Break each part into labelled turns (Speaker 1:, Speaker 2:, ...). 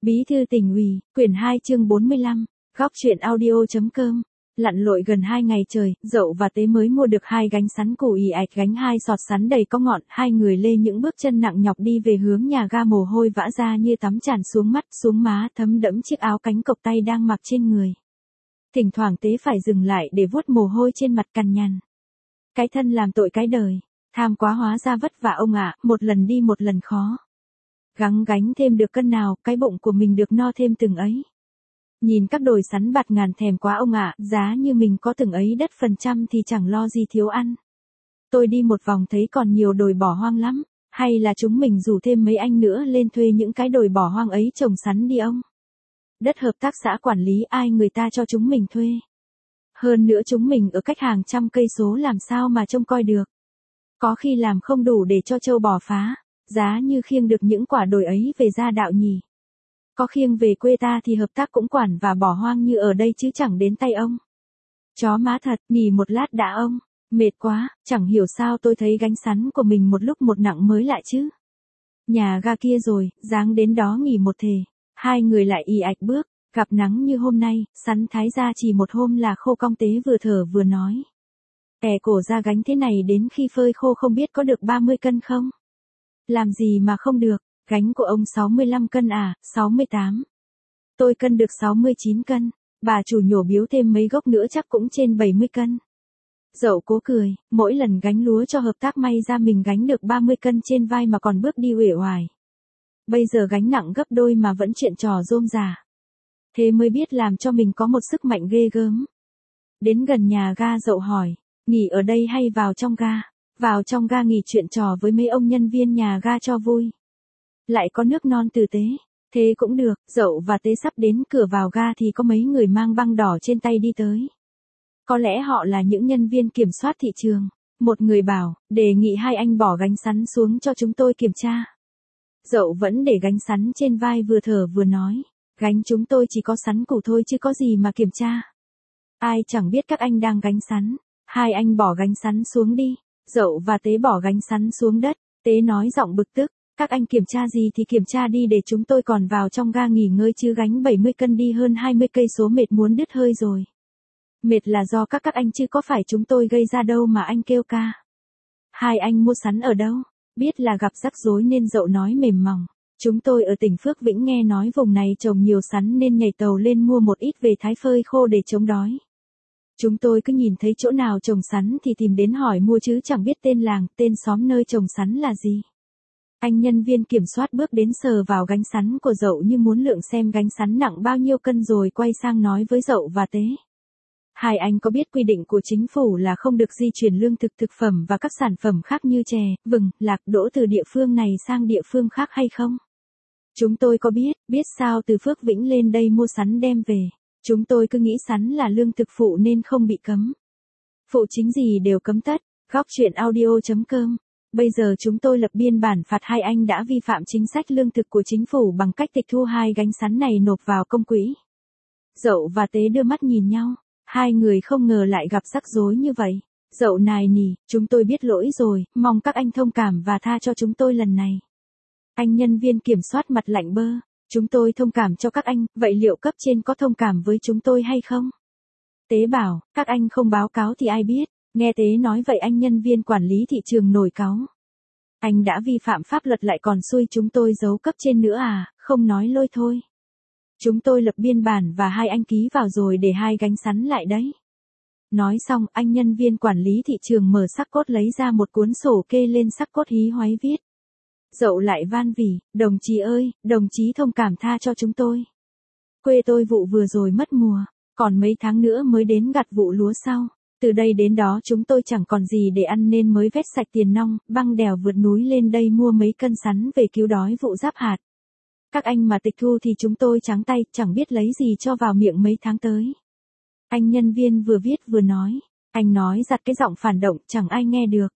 Speaker 1: Bí thư tỉnh ủy, quyển 2 chương 45, góc truyện audio.com. Lặn lội gần 2 ngày trời, Dậu và Tế mới mua được 2 gánh sắn củ ì ạch gánh 2 sọt sắn đầy có ngọn, hai người lê những bước chân nặng nhọc đi về hướng nhà ga, mồ hôi vã ra như tắm tràn xuống mắt, xuống má, thấm đẫm chiếc áo cánh cộc tay đang mặc trên người. Thỉnh thoảng Tế phải dừng lại để vuốt mồ hôi trên mặt cằn nhằn. Cái thân làm tội cái đời, tham quá hóa ra vất vả ông ạ, một lần đi một lần khó. Gắng gánh thêm được cân nào, cái bụng của mình được no thêm từng ấy. Nhìn các đồi sắn bạt ngàn thèm quá ông ạ, giá như mình có từng ấy đất phần trăm thì chẳng lo gì thiếu ăn. Tôi đi một vòng thấy còn nhiều đồi bỏ hoang lắm, hay là chúng mình rủ thêm mấy anh nữa lên thuê những cái đồi bỏ hoang ấy trồng sắn đi ông. Đất hợp tác xã quản lý ai người ta cho chúng mình thuê. Hơn nữa chúng mình ở cách hàng trăm cây số làm sao mà trông coi được. Có khi làm không đủ để cho trâu bò phá. Giá như khiêng được những quả đồi ấy về gia đạo nhỉ. Có khiêng về quê ta thì hợp tác cũng quản và bỏ hoang như ở đây chứ chẳng đến tay ông. Chó má thật, nghỉ một lát đã ông. Mệt quá, chẳng hiểu sao tôi thấy gánh sắn của mình một lúc một nặng mới lại chứ. Nhà ga kia rồi, dáng đến đó nghỉ một thề. Hai người lại ì ạch bước, gặp nắng như hôm nay, sắn thái ra chỉ một hôm là khô cong. Tế vừa thở vừa nói. Cổ ra gánh thế này đến khi phơi khô không biết có được 30 cân không? Làm gì mà không được, gánh của ông 65 cân à, 68. Tôi cân được 69 cân, bà chủ nhổ biếu thêm mấy gốc nữa chắc cũng trên 70 cân. Dậu cố cười, mỗi lần gánh lúa cho hợp tác may ra mình gánh được 30 cân trên vai mà còn bước đi uể oải. Bây giờ gánh nặng gấp đôi mà vẫn chuyện trò rôm rả. Thế mới biết làm cho mình có một sức mạnh ghê gớm. Đến gần nhà ga Dậu hỏi, nghỉ ở đây hay vào trong ga? Vào trong ga nghỉ chuyện trò với mấy ông nhân viên nhà ga cho vui. Lại có nước non tử tế. Thế cũng được, Dậu và Tế sắp đến cửa vào ga thì có mấy người mang băng đỏ trên tay đi tới. Có lẽ họ là những nhân viên kiểm soát thị trường. Một người bảo, đề nghị hai anh bỏ gánh sắn xuống cho chúng tôi kiểm tra. Dậu vẫn để gánh sắn trên vai vừa thở vừa nói. Gánh chúng tôi chỉ có sắn củ thôi chứ có gì mà kiểm tra. Ai chẳng biết các anh đang gánh sắn. Hai anh bỏ gánh sắn xuống đi. Dậu và Tế bỏ gánh sắn xuống đất, Tế nói giọng bực tức, các anh kiểm tra gì thì kiểm tra đi để chúng tôi còn vào trong ga nghỉ ngơi chứ gánh 70 cân đi hơn 20 cây số mệt muốn đứt hơi rồi. Mệt là do các anh chứ có phải chúng tôi gây ra đâu mà anh kêu ca. Hai anh mua sắn ở đâu? Biết là gặp rắc rối nên Dậu nói mềm mỏng. Chúng tôi ở tỉnh Phước Vĩnh nghe nói vùng này trồng nhiều sắn nên nhảy tàu lên mua một ít về thái phơi khô để chống đói. Chúng tôi cứ nhìn thấy chỗ nào trồng sắn thì tìm đến hỏi mua chứ chẳng biết tên làng, tên xóm nơi trồng sắn là gì. Anh nhân viên kiểm soát bước đến sờ vào gánh sắn của Dậu như muốn lượng xem gánh sắn nặng bao nhiêu cân rồi quay sang nói với Dậu và Tế. Hai anh có biết quy định của chính phủ là không được di chuyển lương thực thực phẩm và các sản phẩm khác như chè, vừng, lạc đỗ từ địa phương này sang địa phương khác hay không? Chúng tôi có biết sao từ Phước Vĩnh lên đây mua sắn đem về. Chúng tôi cứ nghĩ sắn là lương thực phụ nên không bị cấm. Phụ chính gì đều cấm tất. Góc truyện audio.com. Bây giờ chúng tôi lập biên bản phạt hai anh đã vi phạm chính sách lương thực của chính phủ bằng cách tịch thu hai gánh sắn này nộp vào công quỹ. Dậu và Tế đưa mắt nhìn nhau. Hai người không ngờ lại gặp rắc rối như vậy. Dậu nài nỉ, chúng tôi biết lỗi rồi, mong các anh thông cảm và tha cho chúng tôi lần này. Anh nhân viên kiểm soát mặt lạnh bơ. Chúng tôi thông cảm cho các anh, vậy liệu cấp trên có thông cảm với chúng tôi hay không? Tế bảo, các anh không báo cáo thì ai biết. Nghe Tế nói vậy anh nhân viên quản lý thị trường nổi cáu. Anh đã vi phạm pháp luật lại còn xui chúng tôi giấu cấp trên nữa à, không nói lôi thôi. Chúng tôi lập biên bản và hai anh ký vào rồi để hai gánh sắn lại đấy. Nói xong anh nhân viên quản lý thị trường mở sắc cốt lấy ra một cuốn sổ kê lên sắc cốt hí hoáy viết. Dậu lại van vỉ, đồng chí ơi, đồng chí thông cảm tha cho chúng tôi. Quê tôi vụ vừa rồi mất mùa, còn mấy tháng nữa mới đến gặt vụ lúa sau. Từ đây đến đó chúng tôi chẳng còn gì để ăn nên mới vét sạch tiền nong, băng đèo vượt núi lên đây mua mấy cân sắn về cứu đói vụ giáp hạt. Các anh mà tịch thu thì chúng tôi trắng tay, chẳng biết lấy gì cho vào miệng mấy tháng tới. Anh nhân viên vừa viết vừa nói, anh nói giặt cái giọng phản động chẳng ai nghe được.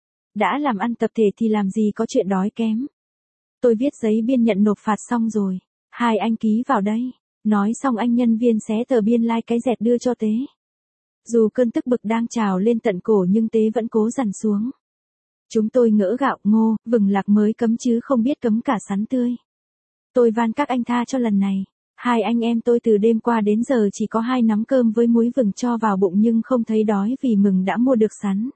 Speaker 1: Đã làm ăn tập thể thì làm gì có chuyện đói kém. Tôi viết giấy biên nhận nộp phạt xong rồi. Hai anh ký vào đây. Nói xong anh nhân viên xé tờ biên lai cái dẹt đưa cho Tế. Dù cơn tức bực đang trào lên tận cổ nhưng Tế vẫn cố dằn xuống. Chúng tôi ngỡ gạo, ngô, vừng lạc mới cấm chứ không biết cấm cả sắn tươi. Tôi van các anh tha cho lần này. Hai anh em tôi từ đêm qua đến giờ chỉ có 2 nắm cơm với muối vừng cho vào bụng nhưng không thấy đói vì mừng đã mua được sắn.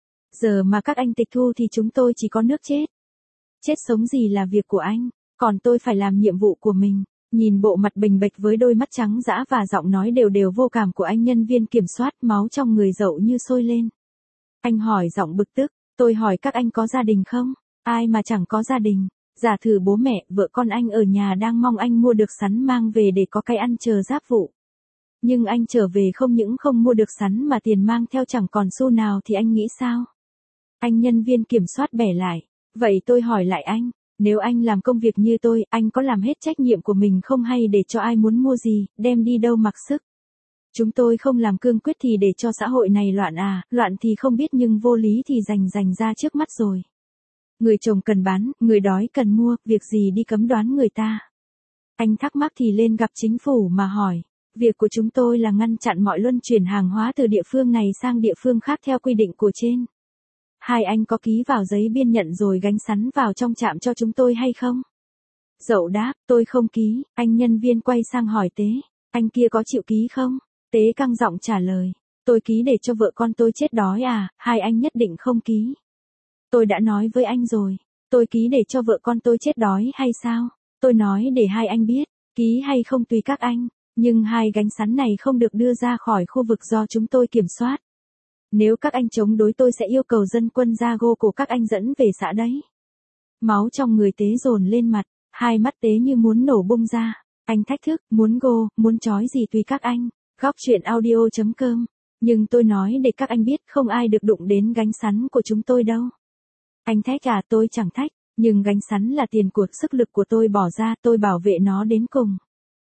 Speaker 1: Giờ mà các anh tịch thu thì chúng tôi chỉ có nước chết. Chết sống gì là việc của anh, còn tôi phải làm nhiệm vụ của mình. Nhìn bộ mặt bình bệch với đôi mắt trắng dã và giọng nói đều đều vô cảm của anh nhân viên kiểm soát, máu trong người Dậu như sôi lên. Anh hỏi giọng bực tức, tôi hỏi các anh có gia đình không? Ai mà chẳng có gia đình. Giả thử bố mẹ, vợ con anh ở nhà đang mong anh mua được sắn mang về để có cái ăn chờ giáp vụ. Nhưng anh trở về không những không mua được sắn mà tiền mang theo chẳng còn xu nào thì anh nghĩ sao? Anh nhân viên kiểm soát bẻ lại. Vậy tôi hỏi lại anh, nếu anh làm công việc như tôi, anh có làm hết trách nhiệm của mình không hay để cho ai muốn mua gì, đem đi đâu mặc sức? Chúng tôi không làm cương quyết thì để cho xã hội này loạn à, loạn thì không biết nhưng vô lý thì rành ra trước mắt rồi. Người trồng cần bán, người đói cần mua, việc gì đi cấm đoán người ta. Anh thắc mắc thì lên gặp chính phủ mà hỏi. Việc của chúng tôi là ngăn chặn mọi luân chuyển hàng hóa từ địa phương này sang địa phương khác theo quy định của trên. Hai anh có ký vào giấy biên nhận rồi gánh sắn vào trong trạm cho chúng tôi hay không? Dậu đáp, tôi không ký. Anh nhân viên quay sang hỏi Tế, anh kia có chịu ký không? Tế căng giọng trả lời, tôi ký để cho vợ con tôi chết đói à, hai anh nhất định không ký. Tôi đã nói với anh rồi, tôi ký để cho vợ con tôi chết đói hay sao? Tôi nói để hai anh biết, ký hay không tùy các anh, nhưng hai gánh sắn này không được đưa ra khỏi khu vực do chúng tôi kiểm soát. Nếu các anh chống đối tôi sẽ yêu cầu dân quân ra gô cổ các anh dẫn về xã đấy. Máu trong người Tế dồn lên mặt, hai mắt Tế như muốn nổ bung ra. Anh thách thức, muốn gô, muốn trói gì tùy các anh. Góc chuyện audio.com. Nhưng tôi nói để các anh biết không ai được đụng đến gánh sắn của chúng tôi đâu. Anh thách à, tôi chẳng thách, nhưng gánh sắn là tiền của sức lực của tôi bỏ ra, tôi bảo vệ nó đến cùng.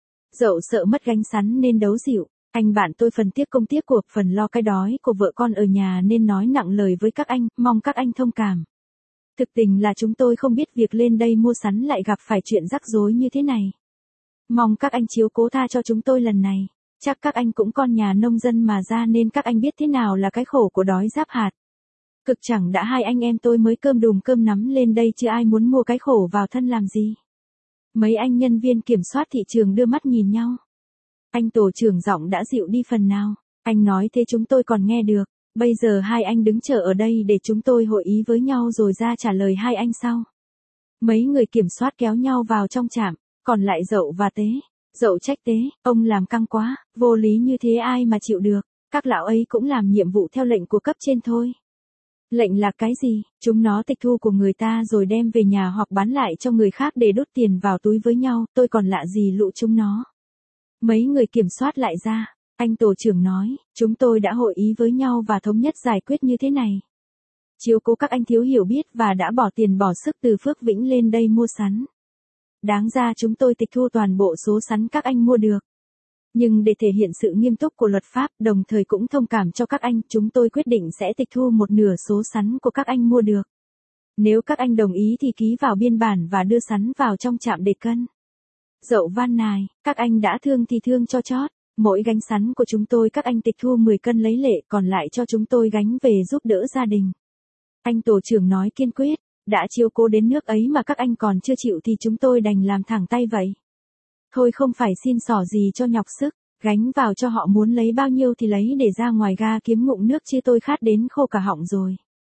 Speaker 1: Dậu sợ mất gánh sắn nên đấu dịu. Anh bạn tôi phần tiếc công tiếc cuộc phần lo cái đói của vợ con ở nhà nên nói nặng lời với các anh, mong các anh thông cảm. Thực tình là chúng tôi không biết việc lên đây mua sắn lại gặp phải chuyện rắc rối như thế này. Mong các anh chiếu cố tha cho chúng tôi lần này. Chắc các anh cũng con nhà nông dân mà ra nên các anh biết thế nào là cái khổ của đói giáp hạt. Cực chẳng đã hai anh em tôi mới cơm đùm cơm nắm lên đây chứ ai muốn mua cái khổ vào thân làm gì. Mấy anh nhân viên kiểm soát thị trường đưa mắt nhìn nhau. Anh tổ trưởng giọng đã dịu đi phần nào. Anh nói thế chúng tôi còn nghe được. Bây giờ hai anh đứng chờ ở đây để chúng tôi hội ý với nhau rồi ra trả lời hai anh sau. Mấy người kiểm soát kéo nhau vào trong trạm, còn lại Dậu và Tế. Dậu trách Tế, ông làm căng quá, vô lý như thế ai mà chịu được. Các lão ấy cũng làm nhiệm vụ theo lệnh của cấp trên thôi. Lệnh là cái gì? Chúng nó tịch thu của người ta rồi đem về nhà hoặc bán lại cho người khác để đút tiền vào túi với nhau, tôi còn lạ gì lũ chúng nó. Mấy người kiểm soát lại ra, anh tổ trưởng nói, chúng tôi đã hội ý với nhau và thống nhất giải quyết như thế này. Chiếu cố các anh thiếu hiểu biết và đã bỏ tiền bỏ sức từ Phước Vĩnh lên đây mua sắn. Đáng ra chúng tôi tịch thu toàn bộ số sắn các anh mua được. Nhưng để thể hiện sự nghiêm túc của luật pháp, đồng thời cũng thông cảm cho các anh, chúng tôi quyết định sẽ tịch thu một nửa số sắn của các anh mua được. Nếu các anh đồng ý thì ký vào biên bản và đưa sắn vào trong trạm để cân. Dậu van nài, các anh đã thương thì thương cho chót, mỗi gánh sắn của chúng tôi các anh tịch thu 10 cân lấy lệ còn lại cho chúng tôi gánh về giúp đỡ gia đình. Anh tổ trưởng nói kiên quyết, đã chiếu cố đến nước ấy mà các anh còn chưa chịu thì chúng tôi đành làm thẳng tay vậy. Thôi không phải xin xỏ gì cho nhọc sức, gánh vào cho họ muốn lấy bao nhiêu thì lấy để ra ngoài ga kiếm ngụm nước chứ tôi khát đến khô cả họng rồi.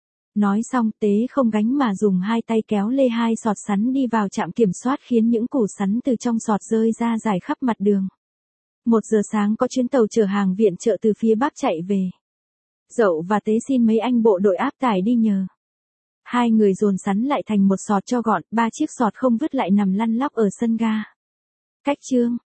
Speaker 1: Nói xong Tế không gánh mà dùng hai tay kéo lê hai sọt sắn đi vào trạm kiểm soát khiến những củ sắn từ trong sọt rơi ra dài khắp mặt đường. 1 giờ sáng có chuyến tàu chở hàng viện trợ từ phía Bắc chạy về. Dậu và Tế xin mấy anh bộ đội áp tải đi nhờ. Hai người dồn sắn lại thành một sọt cho gọn, 3 chiếc sọt không vứt lại nằm lăn lóc ở sân ga. Cách chương